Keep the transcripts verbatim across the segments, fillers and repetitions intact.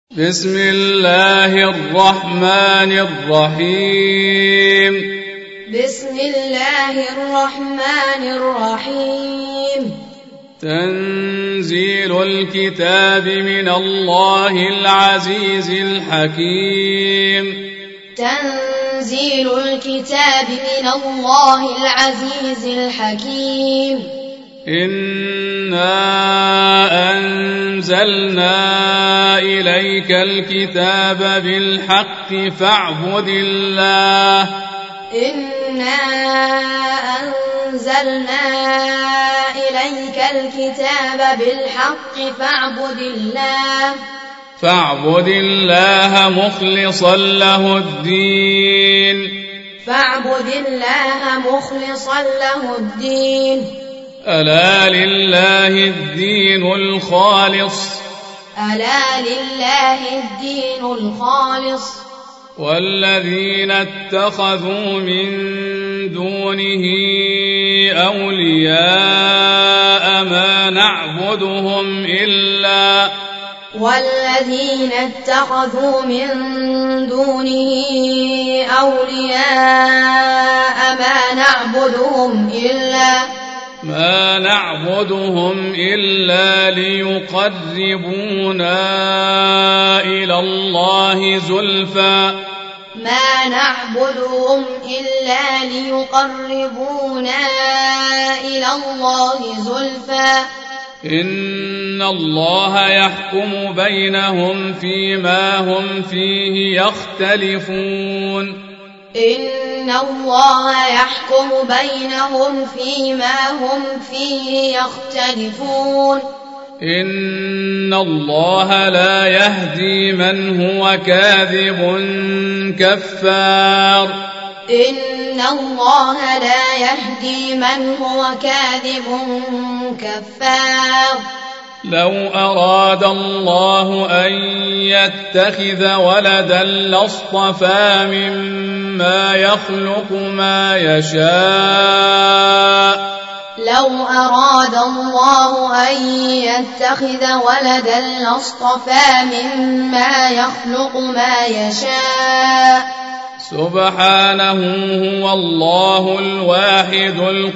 بسم الله الرحمن الرحيم بسم الله الرحمن الرحيم تنزيل الكتاب من الله العزيز الحكيم تنزيل الكتاب من الله العزيز الحكيم إنا أنزلنا إليك الكتاب بالحق فاعبد الله إنا أنزلنا إليك الكتاب بالحق فاعبد الله فاعبد الله مخلصا له الدين فاعبد الله مخلصا له الدين ألا لله الدين الخالص ألا لله الدين الخالص والذين اتخذوا من دونه أولياء ما نعبدهم إلا والذين اتخذوا من دونه أولياء ما نعبدهم إلا ما نعبدهم إلا ليقربونا إلى الله زلفى ما نعبدهم إلا ليقربونا إلى الله زلفى إن الله يحكم بينهم فيما هم فيه يختلفون إن الله يحكم بينهم فيما هم فيه يختلفون إن الله لا يهدي من هو كاذب كفار إن الله لا يهدي من هو كاذب كفار لو أراد الله أن يتخذ ولدا لاصطفى مما يخلق ما يشاء لو أراد الله أن يتخذ ولدا لاصطفى مما يخلق ما يشاء سبحانه هو الله الواحد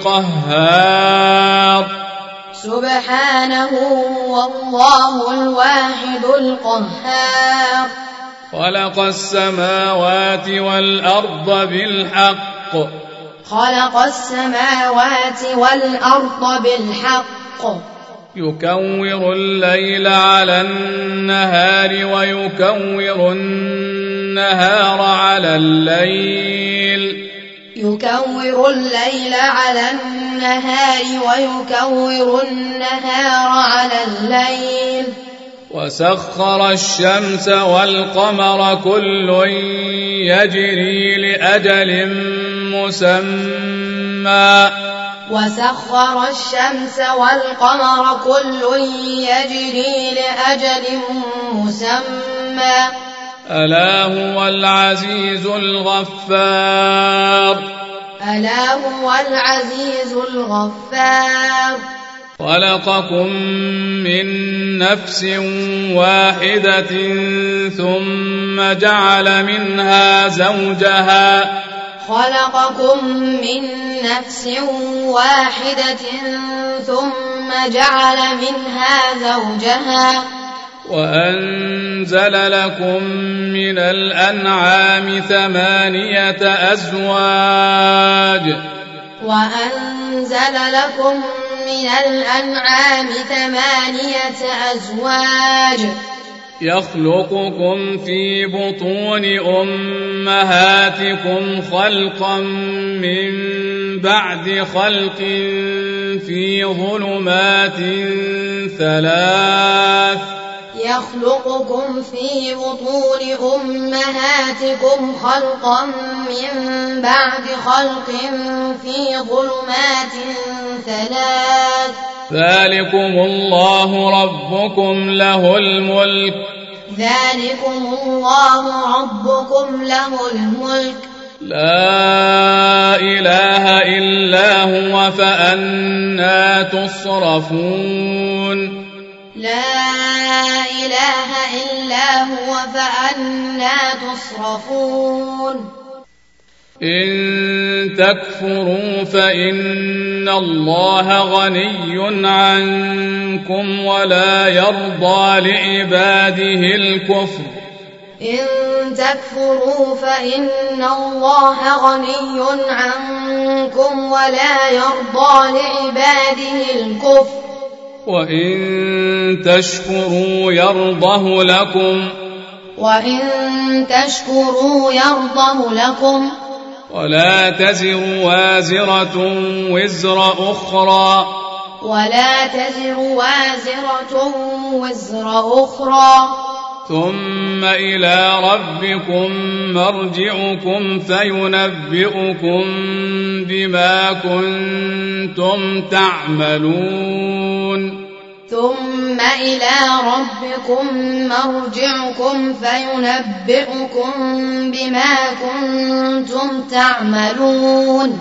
القهار سبحانه هو الله الواحد القهار خلق السماوات والأرض بالحق خلق السماوات والأرض بالحق يكور الليل على النهار ويكور النهار على الليل يكور الليل على النهار ويكور النهار على الليل وسخر الشمس والقمر كل يجري لأجل مسمى وسخر الشمس والقمر كل يجري لأجل مسمى ألا هو العزيز الغفار ألا هو العزيز الغفار خلقكم من نفس واحدة ثم جعل منها زوجها خلقكم من نفس واحدة ثم جعل منها زوجها وأنزل لكم من الأنعام ثمانية أزواج وأنزل لكم من الأنعام ثمانية أزواج يخلقكم في بطون أمهاتكم خلقا من بعد خلق في ظلمات ثلاث يخلقكم في بطون أمهاتكم خلقا من بعد خلق في ظلمات ثلاث ذلكم الله ربكم له الملك ذلكم الله ربكم له الملك لا إله إلا هو فأنى تصرفون لا إله إلا هو فأنى تصرفون إن تكفروا فإن الله غني عنكم ولا يرضى لعباده الكفر إن تكفروا فإن الله غني عنكم ولا يرضى لعباده الكفر وإن تشكروا يرضه لكم وإن تشكروا يرضه لكم ولا تزر وازرة وزر أخرى ولا تزر وازرة وزر أخرى ثم إلى ربكم مرجعكم فينبئكم بما كنتم تعملون ثم إلى ربكم مرجعكم فينبئكم بما كنتم تعملون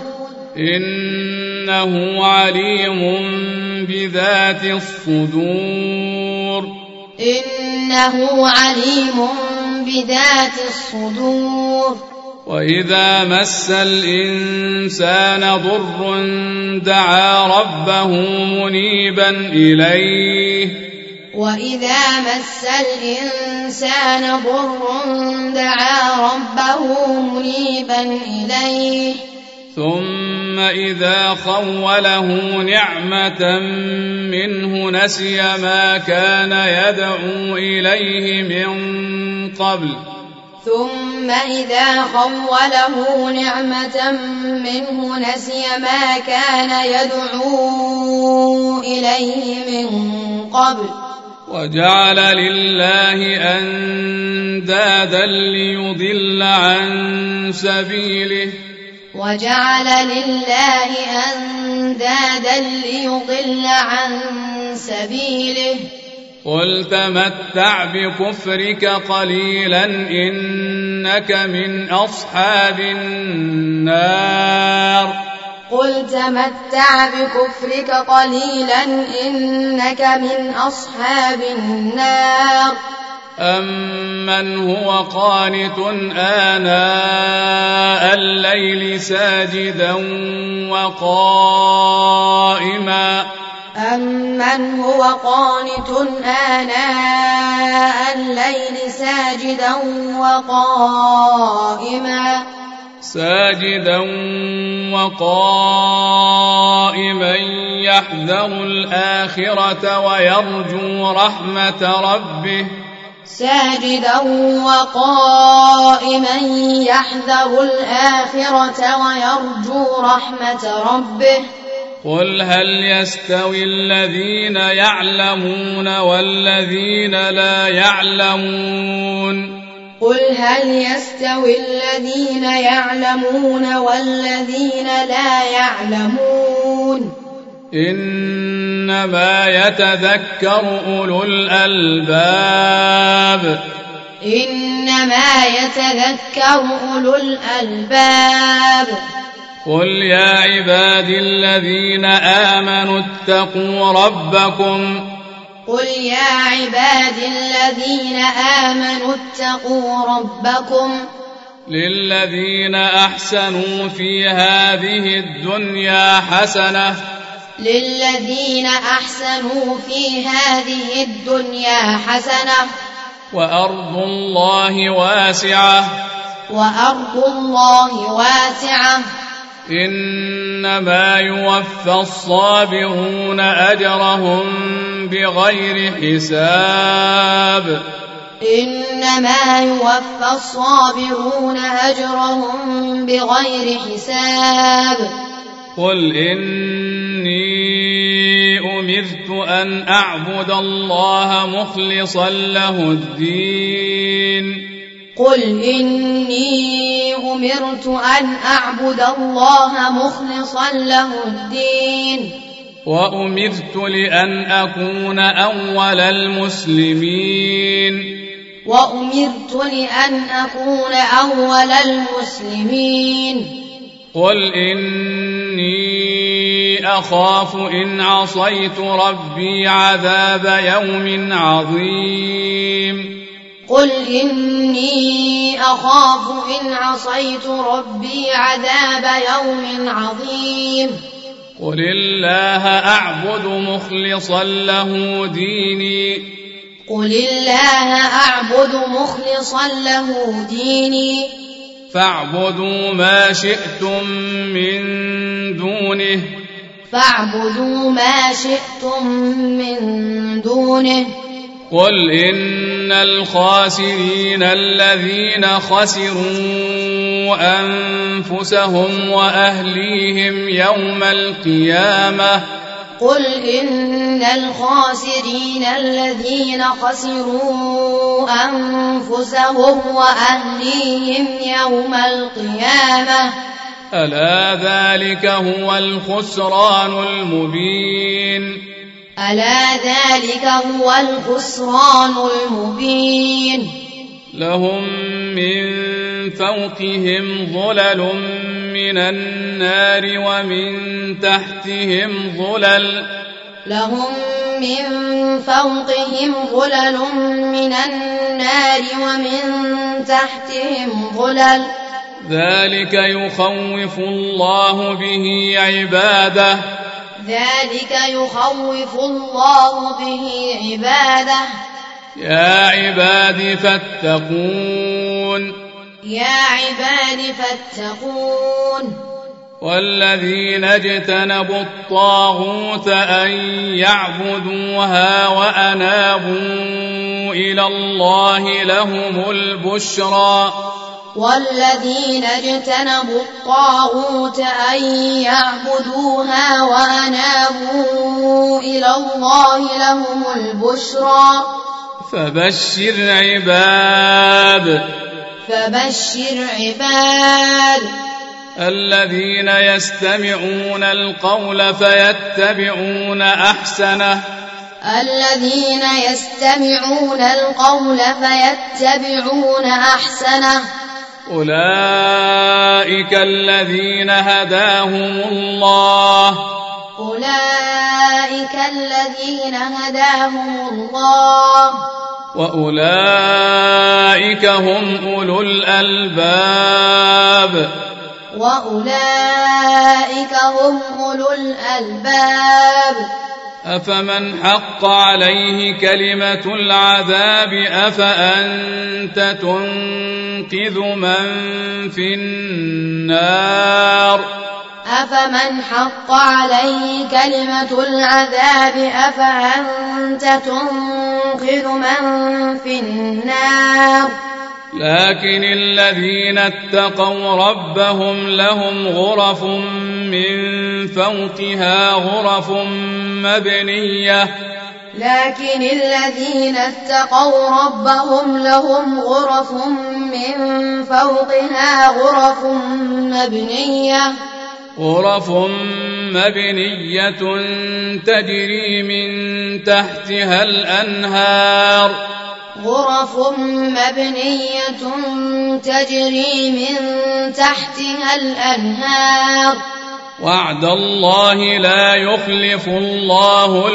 إنه عليم بذات الصدور إنه عليم بذات الصدور وإذا مس الإنسان ضر دعا ربه منيبا إليه وإذا مس الإنسان ضر دعا ربه منيبا إليه ثم إذا خوله نعمة منه نسي ما كان يدعو إليه من قبل ثم إذا خوله نعمة منه نسي ما كان يدعو إليه من قبل وجعل لله أندادا ليضل عن سبيله وجعل لله أندادا ليضل عن سبيله قل تمتع بكفرك قليلا إنك من أصحاب النار قل تمتع بكفرك قليلا إنك من أصحاب النار أمن هو قانت آناء الليل ساجدا وقائما أمن هو قانت آناء الليل ساجدا وقائما ساجدا وقائما يحذر الآخرة ويرجو رحمة ربه ساجدا وقائما يحذر الآخرة ويرجو رحمة ربه قل هل يستوي الذين يعلمون والذين لا يعلمون قل هل يستوي الذين يعلمون والذين لا يعلمون إنما يتذكر أولو الألباب إنما يتذكر أولو الألباب قل يا عبادي الذين آمنوا اتقوا ربكم قل يا عبادي الذين آمنوا اتقوا ربكم للذين أحسنوا في هذه الدنيا حسنة للذين أحسنوا في هذه الدنيا حسنة وأرض الله واسعة وأرض الله واسعة إنما يوفى الصابرون أجرهم بغير حساب إنما يوفى الصابرون أجرهم بغير حساب قل إني أمرت أن أعبد الله مخلصا له الدين قل إني أمرت أن أعبد الله مخلصا له الدين وأمرت لأن أكون أول المسلمين وأمرت لأن أكون أول المسلمين قل إني أخاف إن عصيت ربي عذاب يوم عظيم قل إني أخاف إن عصيت ربي عذاب يوم عظيم قل الله أعبد مخلصا له ديني قل الله أعبد مخلصا له ديني فاعبدوا ما شئتم من دونه فاعبدوا ما شئتم من دونه قل إن الخاسرين الذين خسروا أنفسهم وأهليهم يوم القيامة قل إن الخاسرين الذين خسروا أنفسهم وأهليهم يوم القيامة ألا ذلك هو الخسران المبين ألا ذلك هو الخسران المبين لهم من فوقهم ظلل من النار ومن تحتهم ظلل لهم من فوقهم ظلل من النار ومن تحتهم ظلل ذلك يخوف الله به عباده ذلك يخوف الله به عباده يا عباد فاتقون يا عباد فاتقون والذين اجتنبوا الطاغوت أن يعبدوها وأنابوا إلى الله لهم البشرى والذين اجتنبوا الطاغوت أن يعبدوها وأنابوا إلى الله لهم البشرى فبشر عباد فبشر عباد الذين يستمعون القول فيتبعون أحسنه الذين يستمعون القول فيتبعون أحسنه أولئك الذين هداهم الله أولئك الذين هداهم الله وأولئك هم أولو الألباب وأولئك هم أولو الألباب أفمن حق عليه كلمة العذاب أفأنت تنقذ من في النار أفمن حق عليه كلمة العذاب أفأنت تنقذ من في النار لكن الذين اتقوا ربهم لهم غرف من فوقها غرف مبنية لكن الذين اتقوا ربهم لهم غرف من فوقها غرف مبنية غرف مبنية تجري من تحتها الأنهار غرف مبنية تجري من تحتها الأنهار وعد الله لا يخلف الله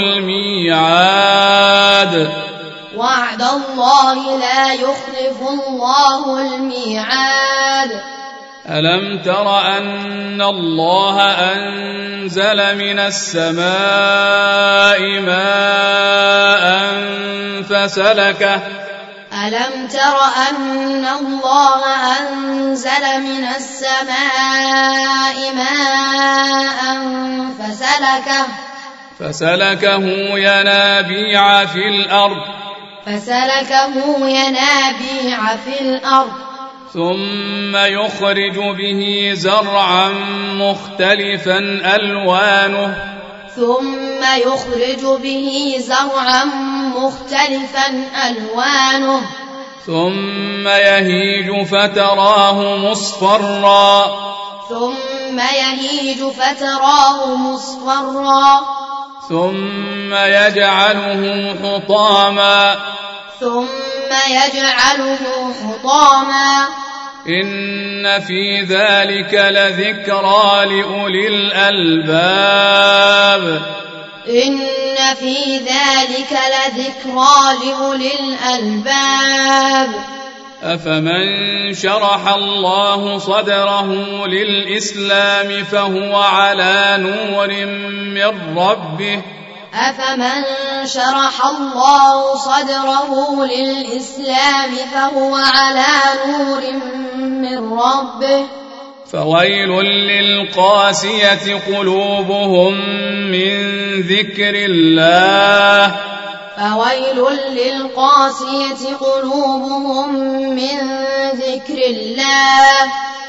الميعاد وعد الله لا يخلف الله الميعاد ألم تر أن الله أنزل من السماء ماء فسلكه ألم تر أن الله أنزل من السماء ماء فسلكه فسلكه ينابيع في الأرض فسلكه ينابيع في الأرض ثم يخرج به زرعا مختلفا ألوانه ثم يخرج به زرعا مختلفا ألوانه ثم يهيج فتراه مصفرا ثم يهيج فتراه مصفرا ثم يجعله حطاما ثم يجعله حطاما إن في ذلك لذكرى لأولي الألباب إن في ذلك لذكرى لأولي الألباب أفمن شرح الله صدره للإسلام فهو على نور من ربه أفمن شرح الله صدره للإسلام فهو على نور من ربه فويل للقاسية قلوبهم من ذكر الله فويل للقاسية قلوبهم من ذكر الله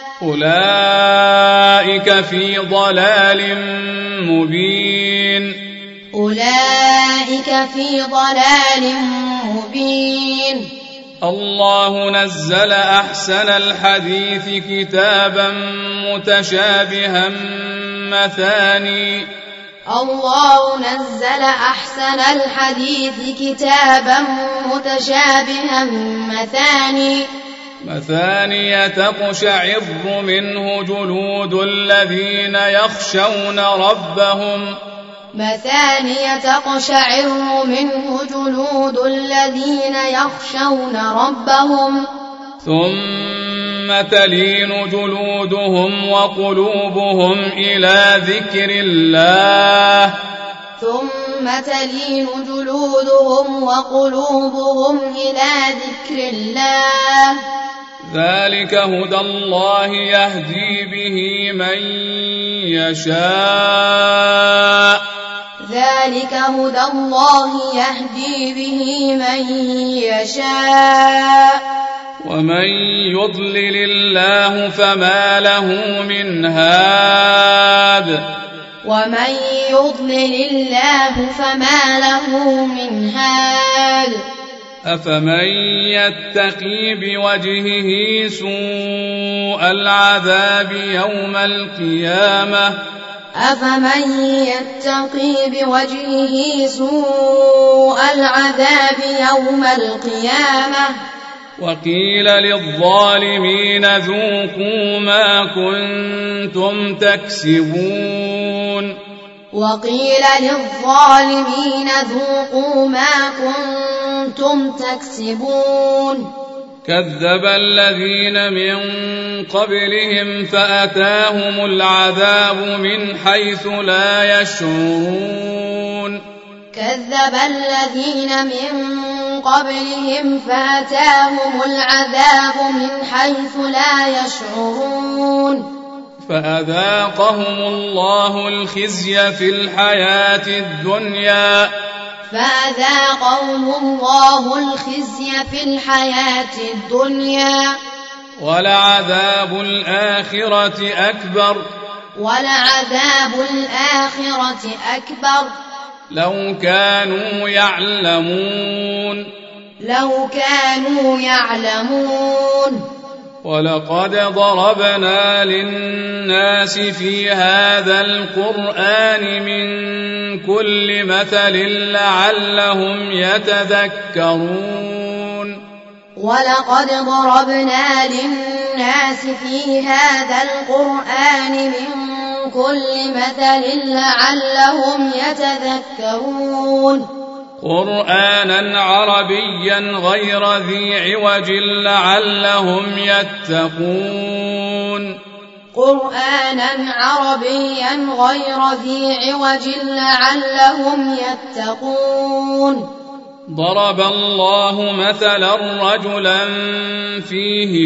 أولئك في ضلال مبين أولئك في ضلال مبين الله نزل أحسن الحديث كتابا متشابها مثاني الله نزل أحسن الحديث كتابا متشابها مثاني مثاني تقشعر منه جلود الذين يخشون ربهم مثاني تقشعر منه جلود الذين يخشون ربهم ثم تلين جلودهم وقلوبهم إلى ذكر الله ثم تلين جلودهم وقلوبهم إلى ذكر الله ذلك هدى الله يهدي به من يشاء ذلك هدى الله يهدي به من يشاء ومن يضلل الله فما له من هاد ومن يضلل الله فما له من هاد أفمن يتقي بوجهه سوء العذاب يوم القيامة أفمن يتقي بوجهه سوء العذاب يوم القيامة وقيل للظالمين ذوقوا ما كنتم تكسبون وقيل للظالمين ذوقوا ما كنتم تكسبون كذب الذين من قبلهم فأتاهم العذاب من حيث لا يشعرون كذب الذين من قبلهم فأتاهم العذاب من حيث لا يشعرون فأذاقهم الله الخزي في الحياة الدنيا فأذاقهم الله الخزي في الحياة الدنيا ولعذاب الآخرة أكبر ولعذاب الآخرة أكبر لو كانوا يعلمون لو كانوا يعلمون ولقد ضربنا للناس في هذا القرآن من كل مثل لعلهم يتذكرون ولقد ضربنا للناس في هذا القرآن من كل مثل لعلهم يتذكرون قرآنا عربيا غير ذي عوج لعلهم يتقون قرآنا عربيا غير ذي عوج لعلهم يتقون ضرب الله مثلا رجلا فيه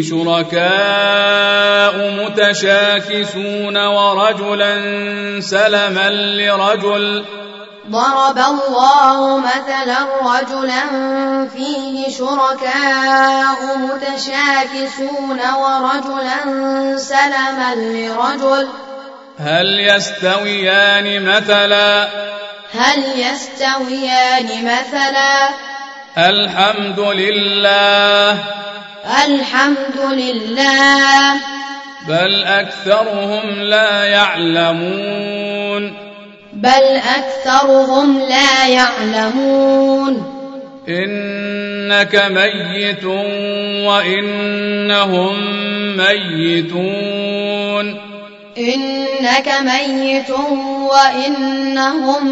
شركاء متشاكسون ورجلا سلما لرجل ضرب الله مثلا رجلا فيه شركاء متشاكسون ورجلا سلما لرجل هل يستويان مثلا هل يستويان مثلا الحمد لله الحمد لله بل أكثرهم لا يعلمون بل أكثرهم لا يعلمون إنك ميت وإنهم ميتون إنك ميت وإنهم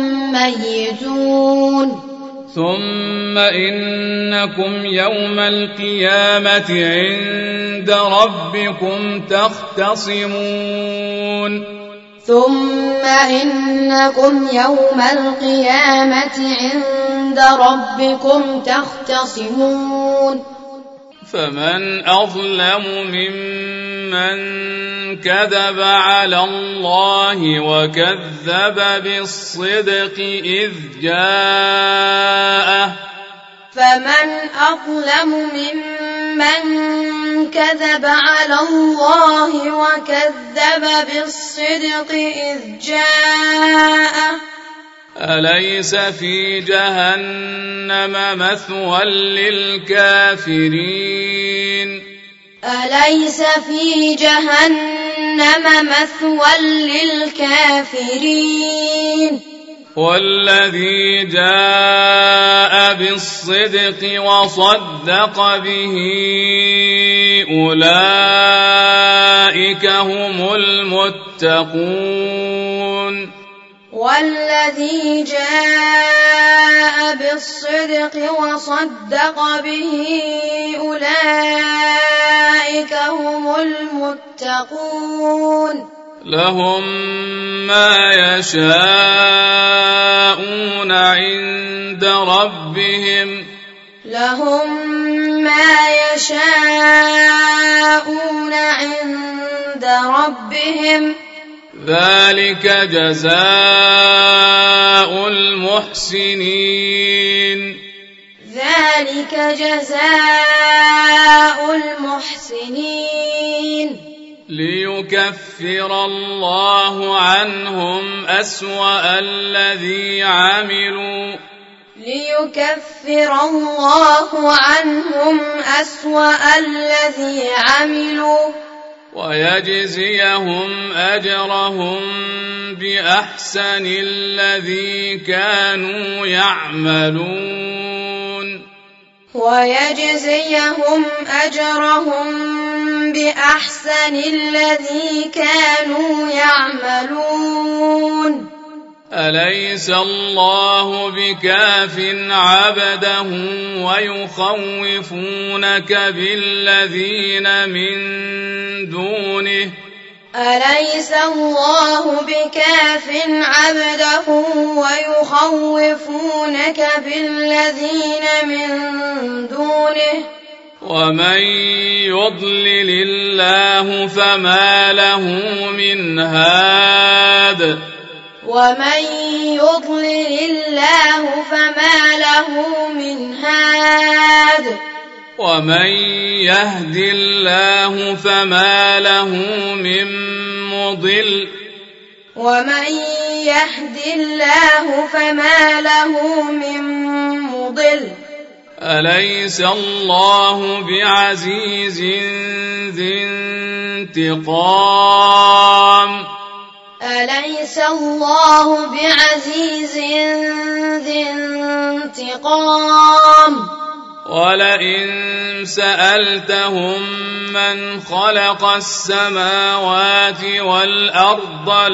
ميتون ثم إنكم يوم القيامة عند ربكم تختصمون ثم إنكم يوم القيامة عند ربكم تختصمون فمن أظلم ممن كذب على الله وكذب بالصدق إذ جاءه فمن أظلم ممن كذب على الله وكذب بالصدق إذ جاءه أليس في جهنم مثوى للكافرين أليس في جهنم مثوى للكافرين والذي جاء بالصدق وصدق به أولئك هم المتقون والذي جاء بالصدق وصدق به أولئك هم المتقون لهم ما يشاءون عند ربهم لهم ما يشاءون عند ربهم ذلك جزاء المحسنين ذلك جزاء المحسنين ليكفر الله عنهم أسوأ الذي عملوا ليكفر الله عنهم أسوأ الذي عملوا ويجزيهم أجرهم بأحسن الذي كانوا يعملون ويجزيهم أجرهم بأحسن الذي كانوا يعملون أليس الله بكاف عبده ويخوفونك بالذين من دونه أليس الله بكاف عبده ويخوفونك بالذين من دونه ومن يضلل الله فما له من هاد ومن يضلل الله فما له من هاد ومن يهد الله فما له من مضل ومن يهد الله فما له من مضل أليس الله بعزيز ذي انتقام أليس الله بعزيز ذي انتقام ولئن سألتهم من خلق السماوات والأرض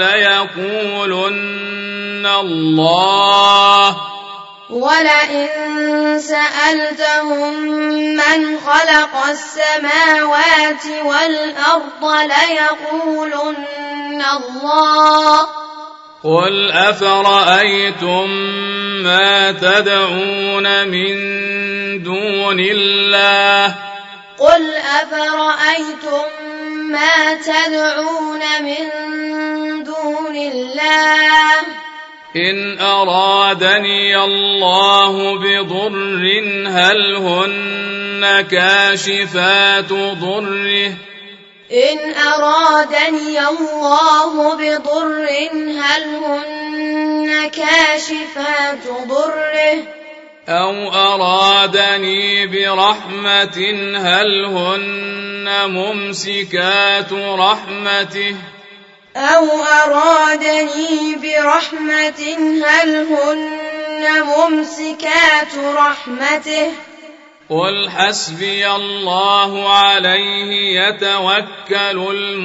ليقولن الله ولئن سألتهم من خلق السماوات والأرض ليقولن الله قل أفرأيتم ما تدعون من دون الله قل أفرأيتم ما تدعون من دون الله إن أرادني الله بضر هل هن كاشفات ضره إن أرادني الله بضر هل هن كاشفات ضره أو أرادني برحمة هل هن ممسكات رحمته أو أرادني برحمة هل هن ممسكات رحمته قل حسبي الله عليه يتوكل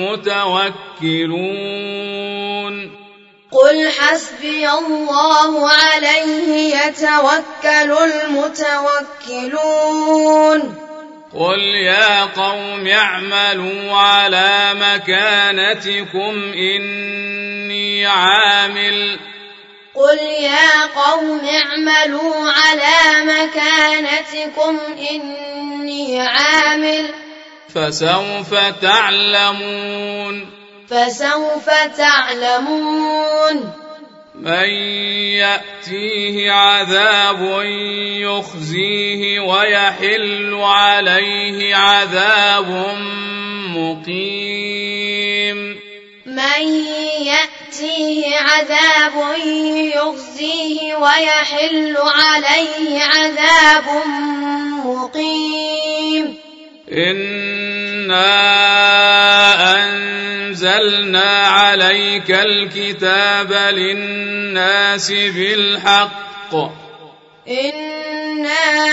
المتوكلون قل حسبي الله عليه يتوكل المتوكلون قل يا قوم اعملوا على مكانتكم إني عامل قل يا قوم اعملوا على مكانتكم إني عامل فسوف تعلمون فسوف تعلمون من يأتيه عذاب يخزيه ويحل عليه عذاب مقيم من يأتيه عذاب يخزيه ويحل عليه عذاب مقيم إنا أنزلنا عليك الكتاب للناس بالحق إنا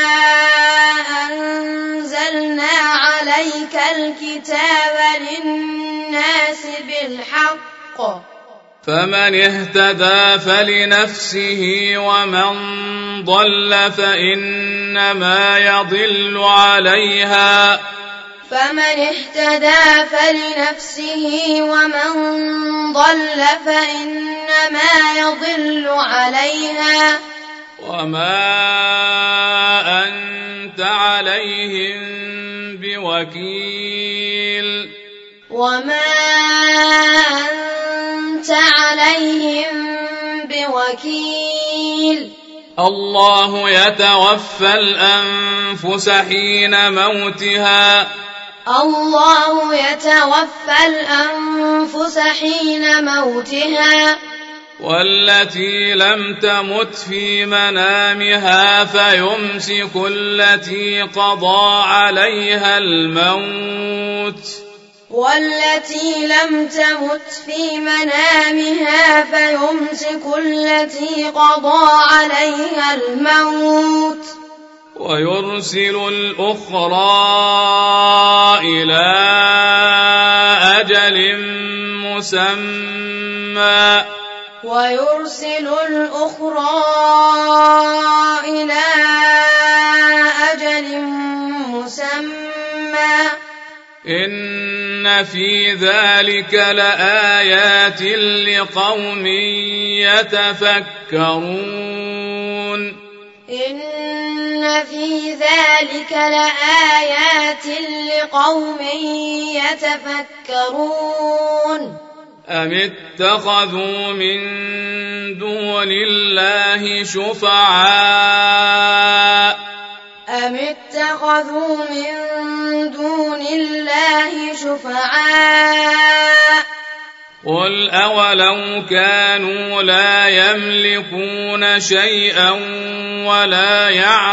أنزلنا عليك الكتاب للناس بالحق فمن اهتدى فلنفسه ومن ضل فإنما يضل عليها فمن اهتدى فلنفسه ومن ضل فإنما يضل عليها وما أنت عليهم بوكيل وما أنت عليهم بوكيل الله يتوفى الأنفس حين موتها الله يتوفى الأنفس حين موتها والتي لم تمت في منامها فيمسك التي قضى عليها الموت والتي لم تمت في منامها فيمسك التي قضى عليها الموت ويرسل الأخرى إلى أجل مسمى ويرسل الأخرى إلى أجل مسمى إن في ذلك لآيات لقوم يتفكرون إن في ذلك لآيات لقوم يتفكرون أم اتخذوا من دون الله شفعاء أم اتخذوا من دون الله شفعاء قل أولو كانوا لا يملكون شيئا ولا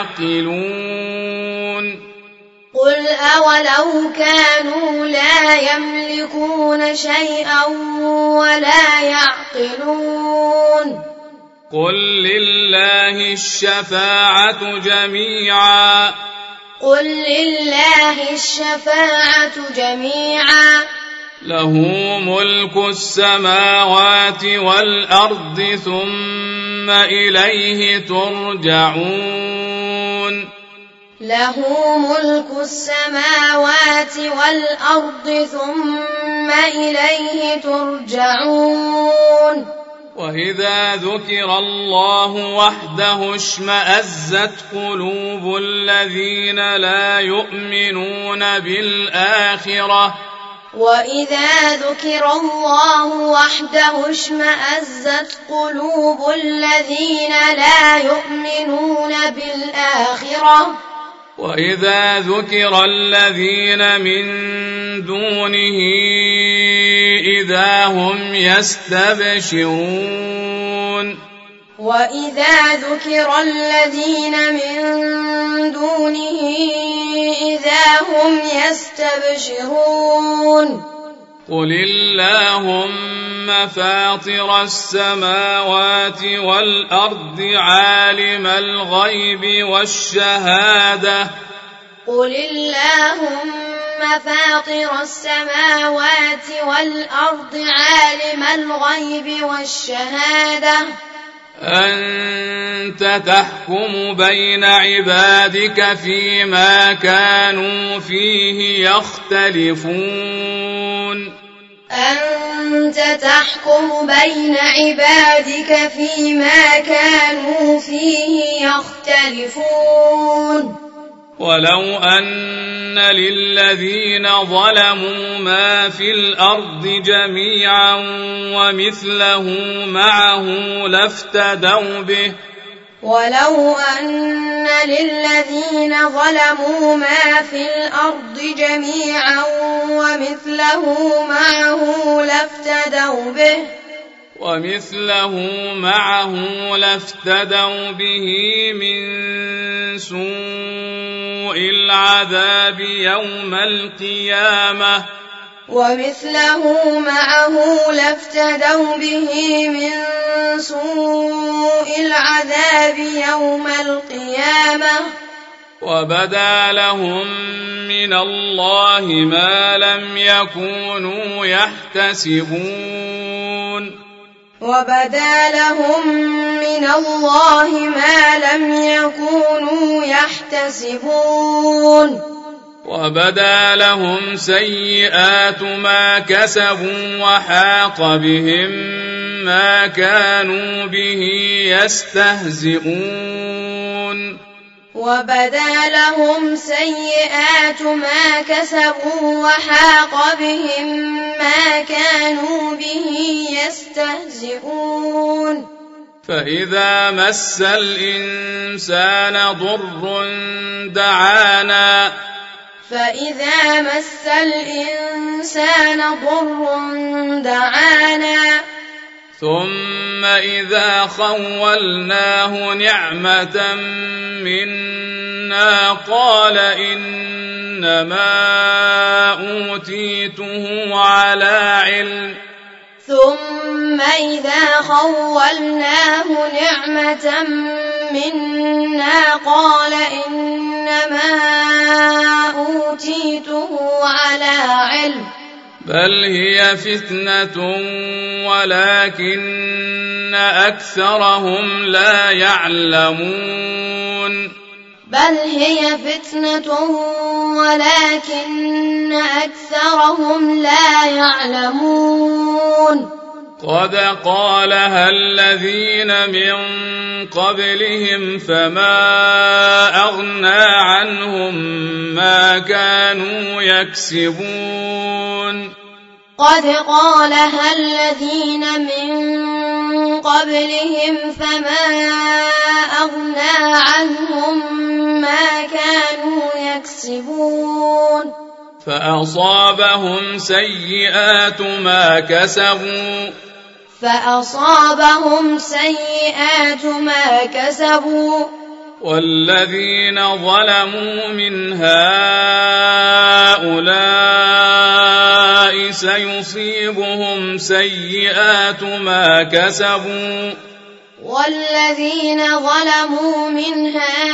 يعقلون قل أولو كانوا لا يملكون شيئا ولا يعقلون قل لله الشفاعة جميعا قل لله الشفاعة جميعا له ملك السماوات والأرض ثم إليه ترجعون له ملك السماوات والأرض ثم إليه ترجعون وإذا ذكر الله وحده اشمأزت قلوب الذين لا يؤمنون بالآخرة وإذا ذكر الله وحده اشمأزت قلوب الذين لا يؤمنون بالآخرة وإذا ذكر الذين من دونه إذا هم يستبشرون وإذا ذكر الذين من دونه إذا هم يستبشرون قل اللهم فاطر السماوات والأرض عالم الغيب والشهادة قل اللهم فاطر السماوات والأرض عالم الغيب والشهادة أنت تحكم بين عبادك فيما كانوا فيه يختلفون أنت تحكم بين عبادك فيما كانوا فيه يختلفون ولو أن للذين ظلموا ما في الأرض جميعا ومثله معه لافتدوا به ولو أن للذين ظلموا ما في الأرض جميعا ومثله معه لافتدوا به ومثله معه لافتدوا به من سوء العذاب يوم القيامة ومثله معه لافتدوا به من سوء العذاب يوم القيامة وبدا لهم من الله ما لم يكونوا يحتسبون وبدا لهم من الله ما لم يكونوا يحتسبون وبدا لهم سيئات ما كسبوا وحاق بهم ما كانوا به يستهزئون وبدا لهم سيئات ما كسبوا وحاق بهم ما كانوا به يستهزئون فإذا مس الإنسان ضر دعانا فإذا مس الإنسان ضر دعانا ثم إذا خولناه نعمة منا قال إنما أوتيته على علم ثم إذا خولناه نعمة منا قال إنما أوتيته على علم بل هي فتنة ولكن أكثرهم لا يعلمون بل هي فتنة ولكن أكثرهم لا يعلمون قد قالها الذين من قبلهم فما أغنى عنهم ما كانوا يكسبون قد قالها الذين من قبلهم فما أغنى عنهم ما كانوا يكسبون فأصابهم سيئات ما كسبوا فأصابهم سيئات ما كسبوا والذين ظلموا من هؤلاء سيصيبهم سيئات ما كسبوا والذين ظلموا من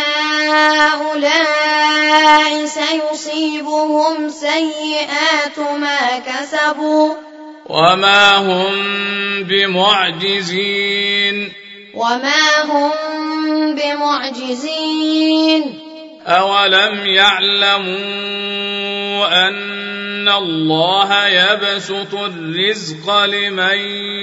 هؤلاء سيصيبهم سيئات ما كسبوا وما هم بمعجزين وما هم بمعجزين أولم يعلموا أن الله يبسط الرزق لمن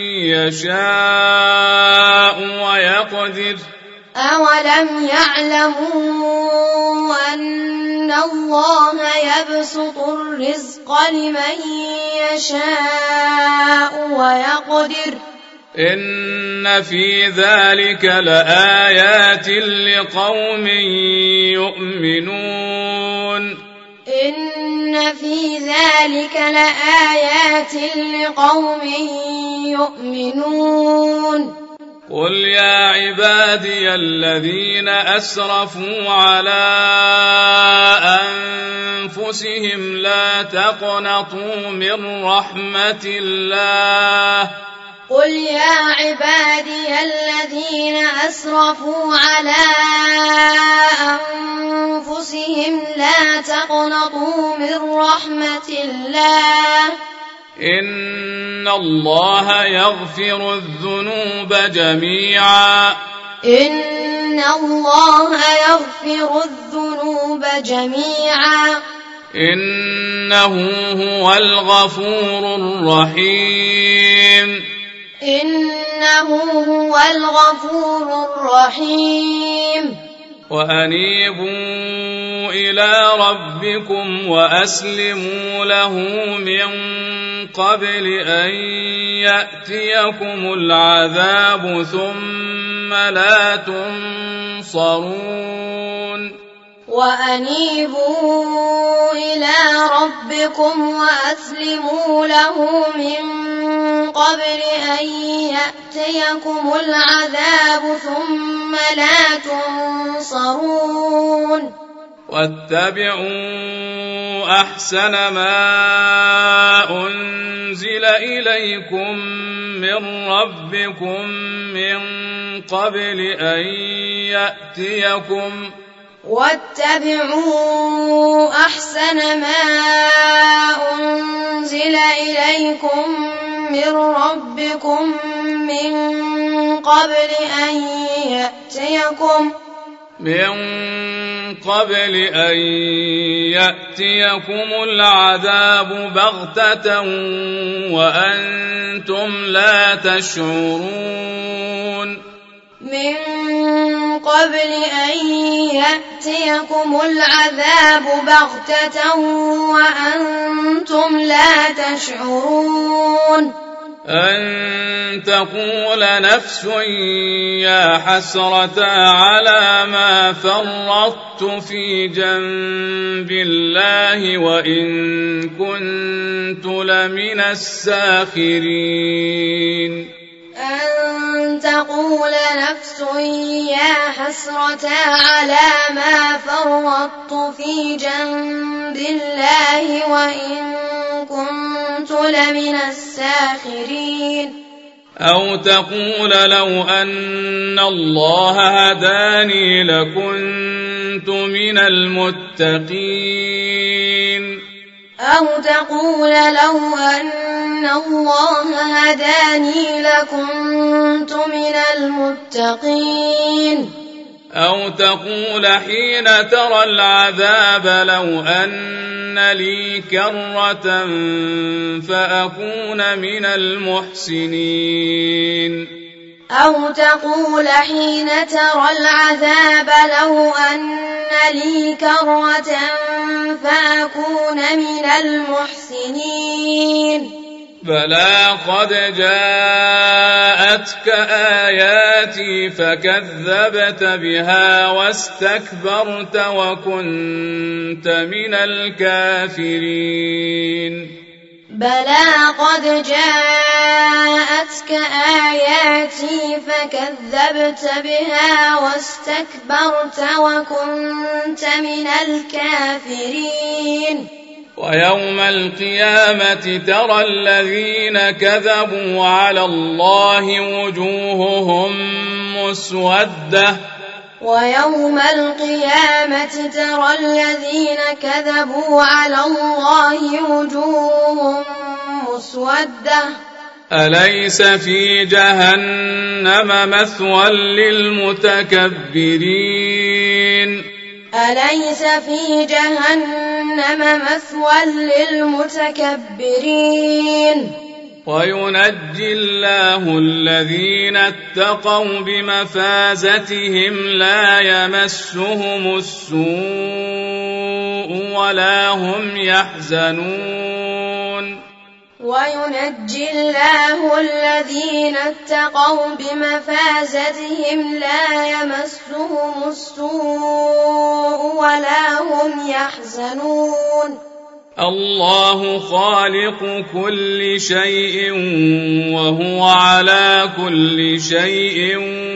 يشاء ويقدر أولم يعلموا أن الله يبسط الرزق لمن يشاء ويقدر إن في ذلك لآيات لقوم يؤمنون إن في ذلك لآيات لقوم يؤمنون قل يا عبادي الذين أسرفوا على أنفسهم لا تقنطوا من رحمة الله قل يا عبادي الذين أسرفوا على أنفسهم لا تقنطوا من رحمة الله إن الله يغفر الذنوب جميعا إن الله يغفر الذنوب جميعا إنه هو الغفور الرحيم إنه هو الغفور الرحيم وأنيبوا إلى ربكم وأسلموا له من قبل أن يأتيكم العذاب ثم لا تنصرون وأنيبوا إلى ربكم وأسلموا له من قبل أن يأتيكم العذاب ثم لا تنصرون واتبعوا أحسن ما أنزل إليكم من ربكم من قبل أن يأتيكم واتبعوا أحسن ما أنزل إليكم من ربكم من قبل أن يأتيكم من قبل أن يأتيكم العذاب بغتة وأنتم لا تشعرون من قبل أن يأتيكم العذاب بغتة وأنتم لا تشعرون أن تقول نفس يا حسرة على ما فرطت في جنب الله وإن كنت لمن الساخرين أن تقول نفس يا حسرة على ما فرطت في جنب الله وإن كنت لمن الساخرين أو تقول لو أن الله هداني لكنت من المتقين أو تقول لو أن الله هداني لكنت من المتقين أو تقول حين ترى العذاب لو أن لي كرة فأكون من المحسنين أو تقول حين ترى العذاب لو أن لي كرة فأكون من المحسنين بلى قد جاءتك آياتي فكذبت بها واستكبرت وكنت من الكافرين بلى قد جاءتك آياتي فكذبت بها واستكبرت وكنت من الكافرين ويوم القيامة ترى الذين كذبوا على الله وجوههم مسودة ويوم القيامة ترى الذين كذبوا على الله وجوههم مسودة أليس في جهنم مثوى للمتكبرين أليس في جهنم مثوى للمتكبرين وينجي الله الذين اتقوا بمفازتهم لا يمسهم السوء ولا هم يحزنون وينجي الله الذين اتقوا بمفازتهم لا يمسهم السوء ولا هم يحزنون الله خالق كل شيء وهو على كل شيء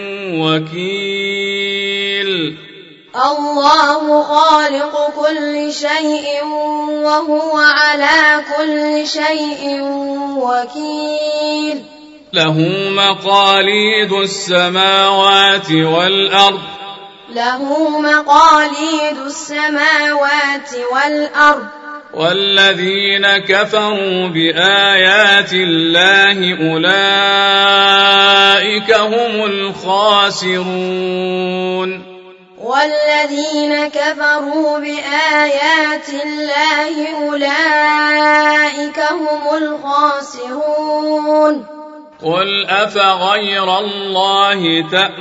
وكيل. الله خالق كل شيء وهو على كل شيء وكيل. له مقاليد السماوات والأرض له مقاليد السماوات والأرض والذين كفروا بآيات الله أولئك هم الخاسرون. والذين كفروا بآيات الله أولئك هم الخاسرون. قل أفغير الله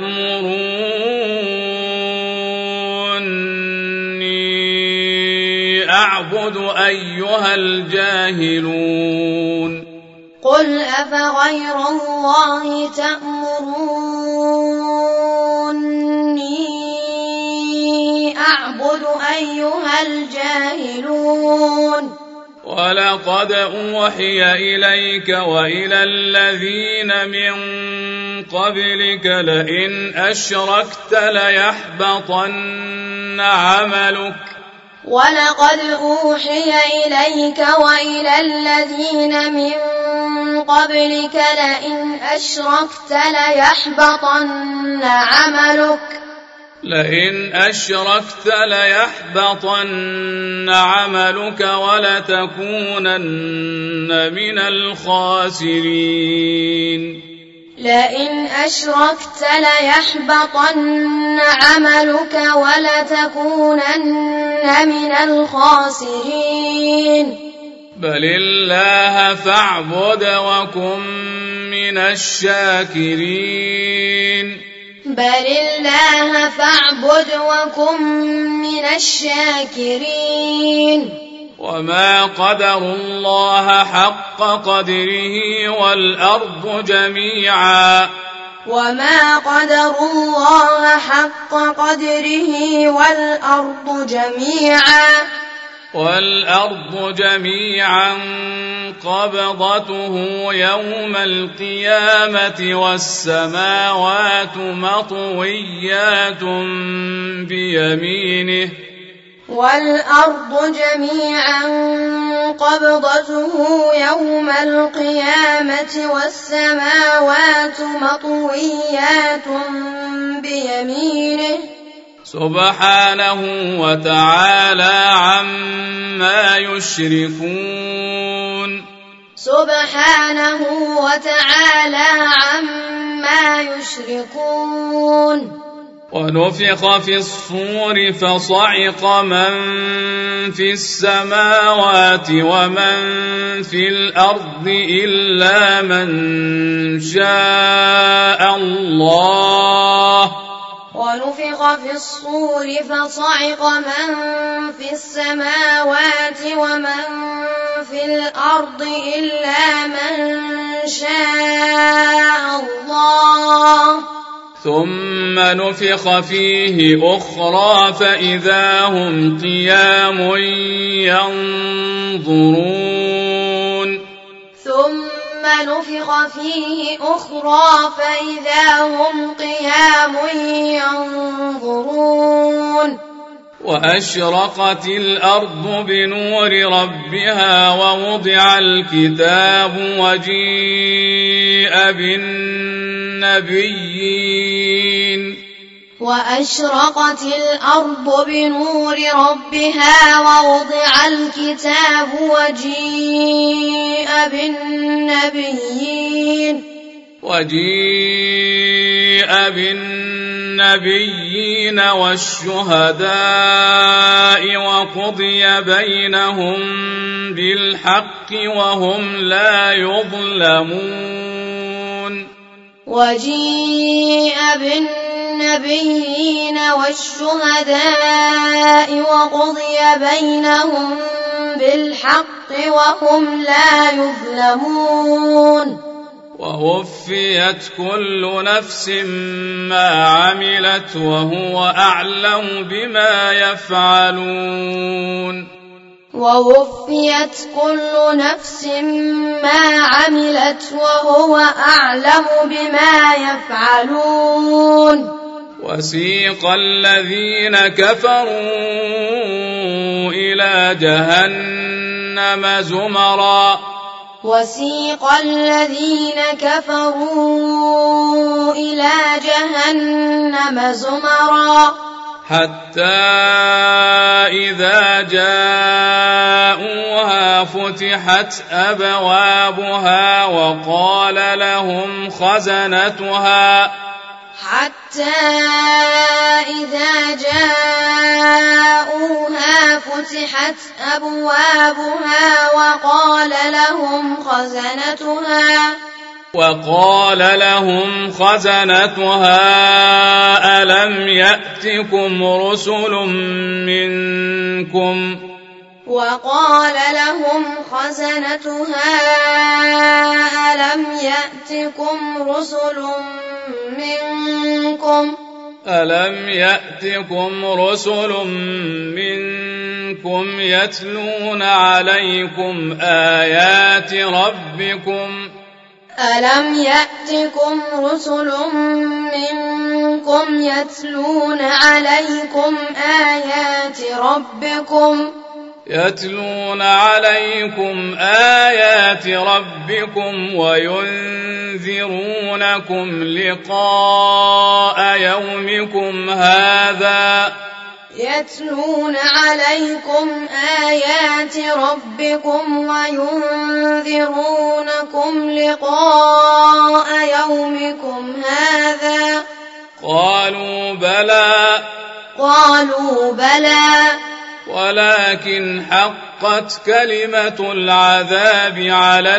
تأمروني أعبد أيها الجاهلون. قل أفغير الله تأمروني أعبد أيها الجاهلون. ولقد أوحي إليك وإلى الذين من قبلك لئن أشركت ليحبطن عملك. ولقد أوحي إليك وإلى الذين من قبلك لئن أشركت ليحبطن عملك. لئن أشركت ليحبطن عملك ولتكونن من الخاسرين. لئن أشركت ليحبطن عملك ولتكونن من الخاسرين. بل الله فاعبد وكن من الشاكرين. بل الله فاعبد وكن من الشاكرين. وما قدروا الله حق قدره والأرض جميعا. وما قدروا الله حق قدره والأرض جميعا. والأرض جميعا قبضته يوم القيامة والسماوات مطويات بيمينه. والأرض جميعا قبضته يوم القيامة والسماوات مطويات بيمينه. سبحانه وتعالى عما يشركون. سبحانه وتعالى عما يشركون. ونفخ في الصور فصعق من في السماوات ومن في الأرض إلا من شاء الله. ونفخ في الصور فصعق من في السماوات ومن في الأرض إلا من شاء الله. ثم نفخ فيه أخرى فإذا هم قيام ينظرون. ثم نفخ فيه أخرى فإذا هم قيام ينظرون. وأشرقت الأرض بنور ربها ووضع الكتاب وجيء بالنبيين. وأشرقت الأرض بنور ربها ووضع الكتاب وجيء بالنبيين. وجيء بالنبيين والشهداء وقضي بينهم بالحق وهم لا يظلمون. وجيء بالنبيين والشهداء وقضي بينهم بالحق وهم لا يظلمون. ووفيت كل نفس ما عملت وهو أعلم بما يفعلون. ووفيت كل نفس ما عملت وهو أعلم بما يفعلون وسيق الذين كفروا إلى جهنم زمرا وسيق الذين كفروا إلى جهنم زمرا حتى إذا جاءوها فتحت أبوابها وقال لهم خزنتها حتى إذا جاءوها فتحت أبوابها وقال لهم خزنتها وقال لهم خزنتها ألم يأتكم رسل منكم وقال لهم خزنتها ألم يأتكم رسل منكم ألم يأتكم رسل منكم يتلون عليكم آيات ربكم ألم يأتكم رسل منكم يتلون عليكم آيات ربكم يتلون عليكم آيات ربكم وينذرونكم لقاء يومكم هذا يتلون عليكم آيات ربكم وينذرونكم لقاء يومكم هذا قالوا بلى قالوا بلى ولكن حقت كلمة العذاب على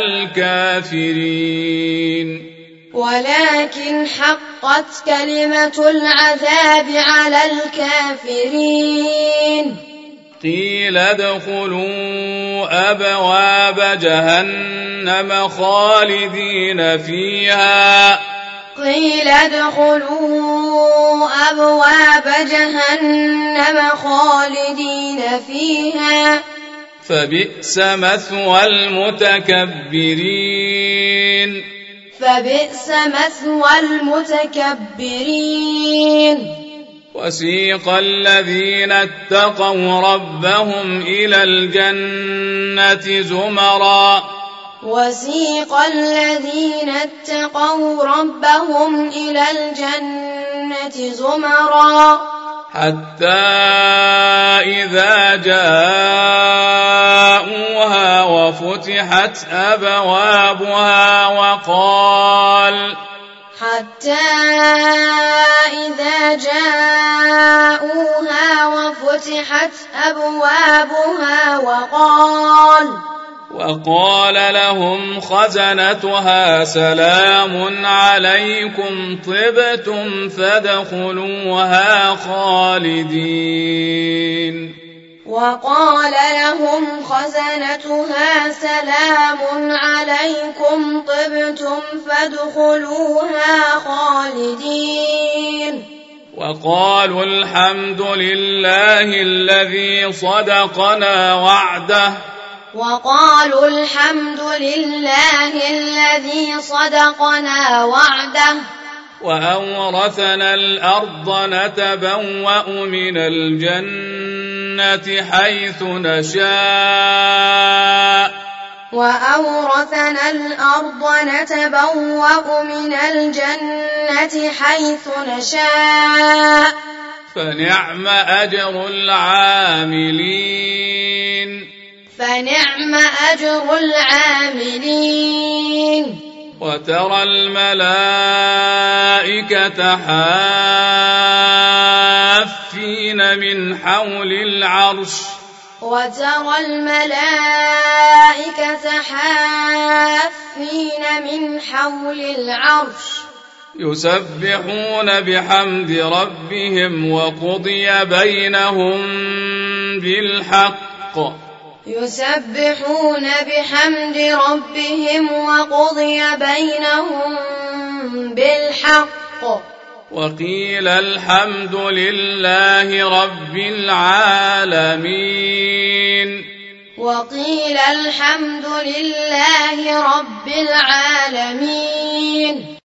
الكافرين ولكن حقت كلمة العذاب على الكافرين قيل ادخلوا أبواب جهنم خالدين فيها قيل ادخلوا أبواب جهنم خالدين فيها فبئس مثوى المتكبرين فبئس مثوى المتكبرين وسيق الذين اتقوا ربهم إلى الجنة زمرا وسيق الذين اتقوا ربهم إلى الجنة زمرا حتى إذا جاءوها وفتحت أبوابها وقال حتى إذا جاءوها وفتحت أبوابها وقال وقال لهم خزنتها سلام عليكم طبتم فادخلوها خالدين وقال لهم خزنتها سلام عليكم طبتم فادخلوها خالدين وقالوا الحمد لله الذي صدقنا وعده وقالوا الحمد لله الذي صدقنا وعده وأورثنا الأرض نتبوأ من الجنة حيث نشاء وأورثنا الأرض نتبوأ من الجنة حيث نشاء فنعم أجر العاملين فنعم أجر العاملين وترى الملائكة حافين من حول العرش وترى الملائكة حافين من حول العرش يسبحون بحمد ربهم وقضي بينهم بالحق يسبحون بحمد ربهم وقضي بينهم بالحق وقيل الحمد لله رب العالمين وقيل الحمد لله رب العالمين.